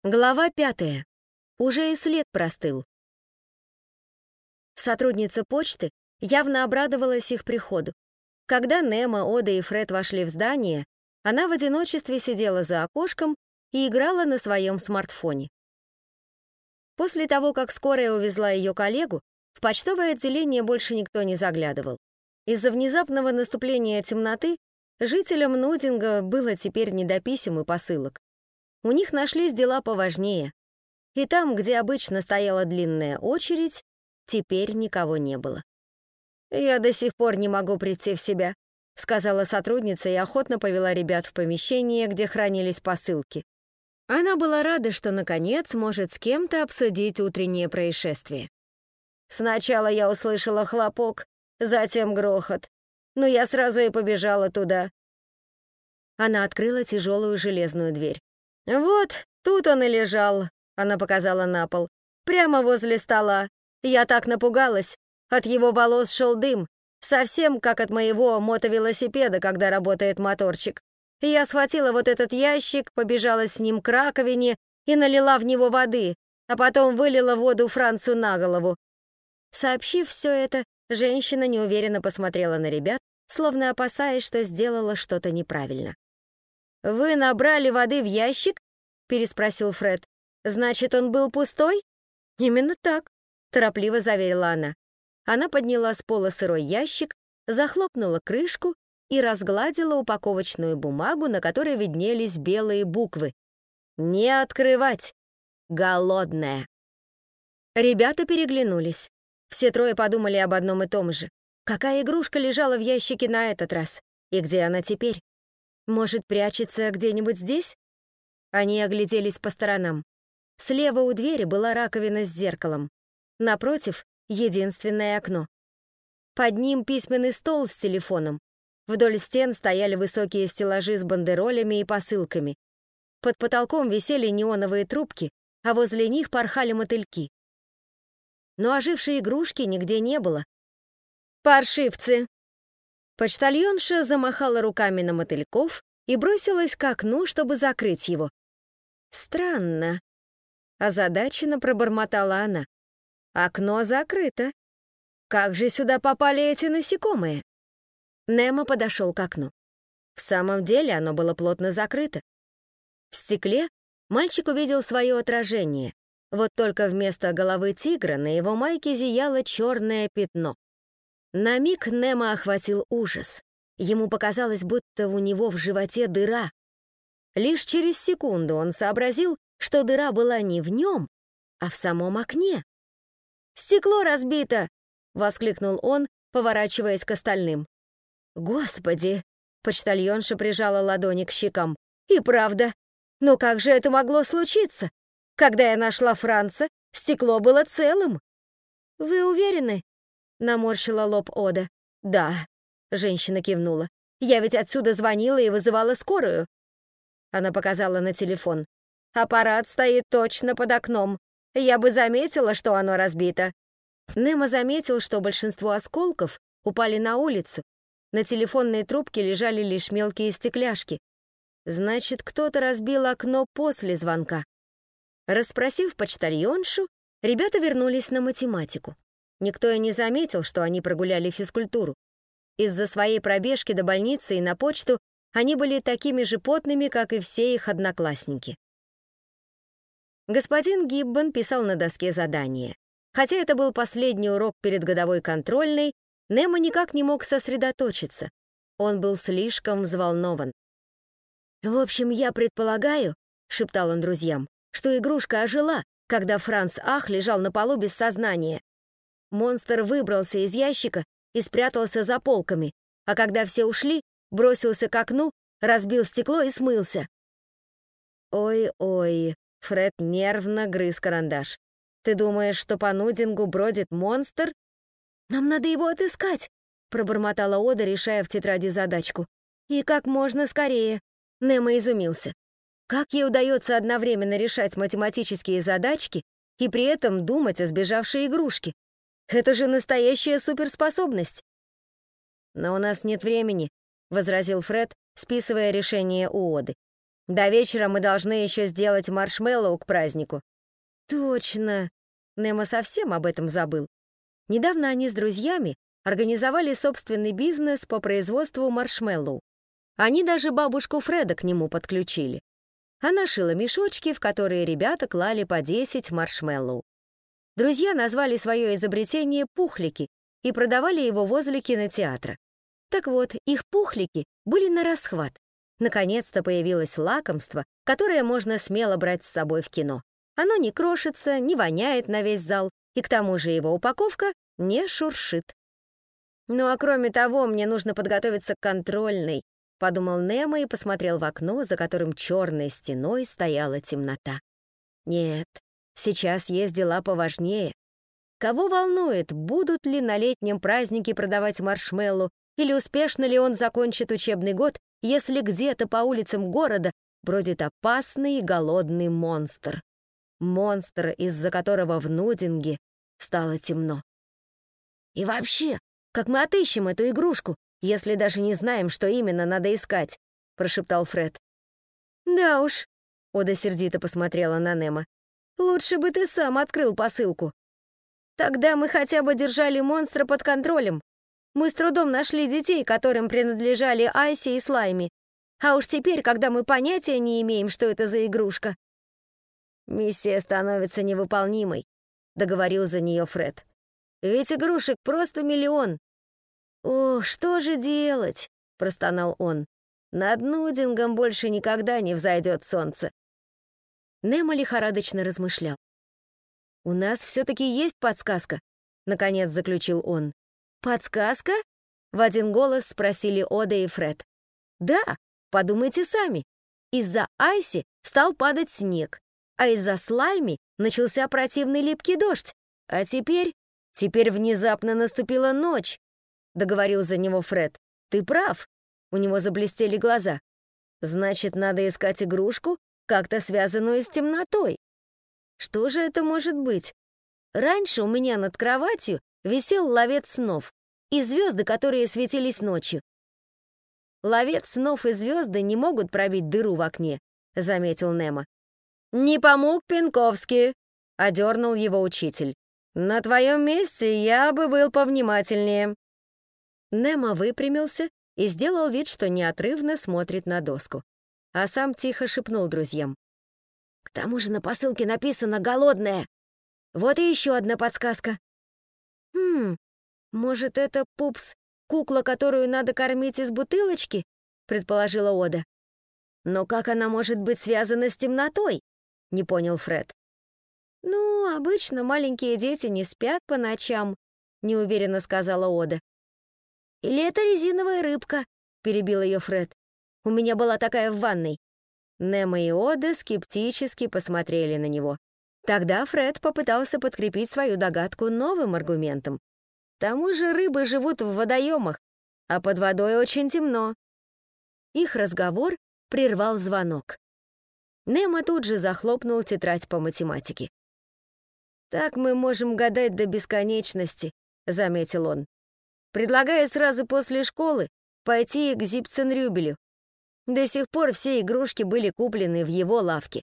Глава 5. Уже и след простыл. Сотрудница почты явно обрадовалась их приходу. Когда Немо, Ода и Фред вошли в здание, она в одиночестве сидела за окошком и играла на своем смартфоне. После того, как скорая увезла ее коллегу, в почтовое отделение больше никто не заглядывал. Из-за внезапного наступления темноты жителям Нудинга было теперь не до писем и посылок. У них нашлись дела поважнее. И там, где обычно стояла длинная очередь, теперь никого не было. «Я до сих пор не могу прийти в себя», — сказала сотрудница и охотно повела ребят в помещение, где хранились посылки. Она была рада, что, наконец, может с кем-то обсудить утреннее происшествие. «Сначала я услышала хлопок, затем грохот, но я сразу и побежала туда». Она открыла тяжелую железную дверь. «Вот, тут он и лежал», — она показала на пол, «прямо возле стола. Я так напугалась. От его волос шел дым, совсем как от моего мотовелосипеда, когда работает моторчик. Я схватила вот этот ящик, побежала с ним к раковине и налила в него воды, а потом вылила воду Францу на голову». Сообщив все это, женщина неуверенно посмотрела на ребят, словно опасаясь, что сделала что-то неправильно. «Вы набрали воды в ящик?» — переспросил Фред. «Значит, он был пустой?» «Именно так», — торопливо заверила она. Она подняла с пола сырой ящик, захлопнула крышку и разгладила упаковочную бумагу, на которой виднелись белые буквы. «Не открывать! Голодная!» Ребята переглянулись. Все трое подумали об одном и том же. Какая игрушка лежала в ящике на этот раз? И где она теперь? Может, прячется где-нибудь здесь? Они огляделись по сторонам. Слева у двери была раковина с зеркалом. Напротив — единственное окно. Под ним письменный стол с телефоном. Вдоль стен стояли высокие стеллажи с бандеролями и посылками. Под потолком висели неоновые трубки, а возле них порхали мотыльки. Но ожившей игрушки нигде не было. «Паршивцы!» Почтальонша замахала руками на мотыльков и бросилась к окну, чтобы закрыть его. «Странно», — озадаченно пробормотала она. «Окно закрыто. Как же сюда попали эти насекомые?» Немо подошел к окну. В самом деле оно было плотно закрыто. В стекле мальчик увидел свое отражение. Вот только вместо головы тигра на его майке зияло черное пятно. На миг Немо охватил ужас. Ему показалось, будто у него в животе дыра. Лишь через секунду он сообразил, что дыра была не в нем, а в самом окне. «Стекло разбито!» — воскликнул он, поворачиваясь к остальным. «Господи!» — почтальонша прижала ладони к щекам. «И правда! Но как же это могло случиться? Когда я нашла Франца, стекло было целым!» «Вы уверены?» — наморщила лоб Ода. «Да», — женщина кивнула. «Я ведь отсюда звонила и вызывала скорую». Она показала на телефон. «Аппарат стоит точно под окном. Я бы заметила, что оно разбито». Немо заметил, что большинство осколков упали на улицу. На телефонной трубке лежали лишь мелкие стекляшки. Значит, кто-то разбил окно после звонка. Расспросив почтальоншу, ребята вернулись на математику. Никто и не заметил, что они прогуляли физкультуру. Из-за своей пробежки до больницы и на почту они были такими же потными, как и все их одноклассники. Господин Гиббон писал на доске задание. Хотя это был последний урок перед годовой контрольной, Немо никак не мог сосредоточиться. Он был слишком взволнован. «В общем, я предполагаю, — шептал он друзьям, — что игрушка ожила, когда Франц Ах лежал на полу без сознания. Монстр выбрался из ящика и спрятался за полками, а когда все ушли, бросился к окну, разбил стекло и смылся». «Ой-ой», — Фред нервно грыз карандаш. «Ты думаешь, что по Нудингу бродит монстр?» «Нам надо его отыскать», — пробормотала Ода, решая в тетради задачку. «И как можно скорее». Немо изумился. Как ей удается одновременно решать математические задачки и при этом думать о сбежавшей игрушке? Это же настоящая суперспособность. «Но у нас нет времени», — возразил Фред, списывая решение у Оды. До вечера мы должны еще сделать маршмеллоу к празднику». «Точно!» Немо совсем об этом забыл. Недавно они с друзьями организовали собственный бизнес по производству маршмеллоу. Они даже бабушку Фреда к нему подключили. Она шила мешочки, в которые ребята клали по 10 маршмеллоу. Друзья назвали свое изобретение «пухлики» и продавали его возле кинотеатра. Так вот, их пухлики были на расхват. Наконец-то появилось лакомство, которое можно смело брать с собой в кино. Оно не крошится, не воняет на весь зал, и к тому же его упаковка не шуршит. «Ну а кроме того, мне нужно подготовиться к контрольной», — подумал Немо и посмотрел в окно, за которым черной стеной стояла темнота. «Нет, сейчас есть дела поважнее. Кого волнует, будут ли на летнем празднике продавать маршмеллоу, или успешно ли он закончит учебный год, если где-то по улицам города бродит опасный и голодный монстр. Монстр, из-за которого в Нудинге стало темно. И вообще, как мы отыщем эту игрушку, если даже не знаем, что именно надо искать?» — прошептал Фред. «Да уж», — Ода сердито посмотрела на Немо, «лучше бы ты сам открыл посылку. Тогда мы хотя бы держали монстра под контролем. Мы с трудом нашли детей, которым принадлежали Айси и Слайми. А уж теперь, когда мы понятия не имеем, что это за игрушка». «Миссия становится невыполнимой», — договорил за нее Фред. «Ведь игрушек просто миллион». «Ох, что же делать?» — простонал он. «Над Нудингом больше никогда не взойдет солнце». Немо лихорадочно размышлял. «У нас все-таки есть подсказка», — наконец заключил он. «Подсказка?» — в один голос спросили Ода и Фред. «Да, подумайте сами. Из-за Айси стал падать снег, а из-за Слайми начался противный липкий дождь. А теперь внезапно наступила ночь», — договорил за него Фред. «Ты прав», — у него заблестели глаза. «Значит, надо искать игрушку, как-то связанную с темнотой. Что же это может быть? Раньше у меня над кроватью висел ловец снов и звезды, которые светились ночью». «Ловец снов и звезды не могут пробить дыру в окне», — заметил Немо. «Не помог Пенковский», — одернул его учитель. «На твоем месте я бы был повнимательнее». Немо выпрямился и сделал вид, что неотрывно смотрит на доску, а сам тихо шепнул друзьям. «К тому же на посылке написано «голодная». Вот и еще одна подсказка». Может, это Пупс, кукла, которую надо кормить из бутылочки?» — предположила Ода. «Но как она может быть связана с темнотой?» — не понял Фред. «Ну, обычно маленькие дети не спят по ночам», — неуверенно сказала Ода. «Или это резиновая рыбка», — перебил ее Фред. «У меня была такая в ванной». Немо и Ода скептически посмотрели на него. Тогда Фред попытался подкрепить свою догадку новым аргументом. К тому же рыбы живут в водоемах, а под водой очень темно. Их разговор прервал звонок. Немо тут же захлопнул тетрадь по математике. «Так мы можем гадать до бесконечности», — заметил он. «Предлагаю сразу после школы пойти к Зипценрюбелю. До сих пор все игрушки были куплены в его лавке.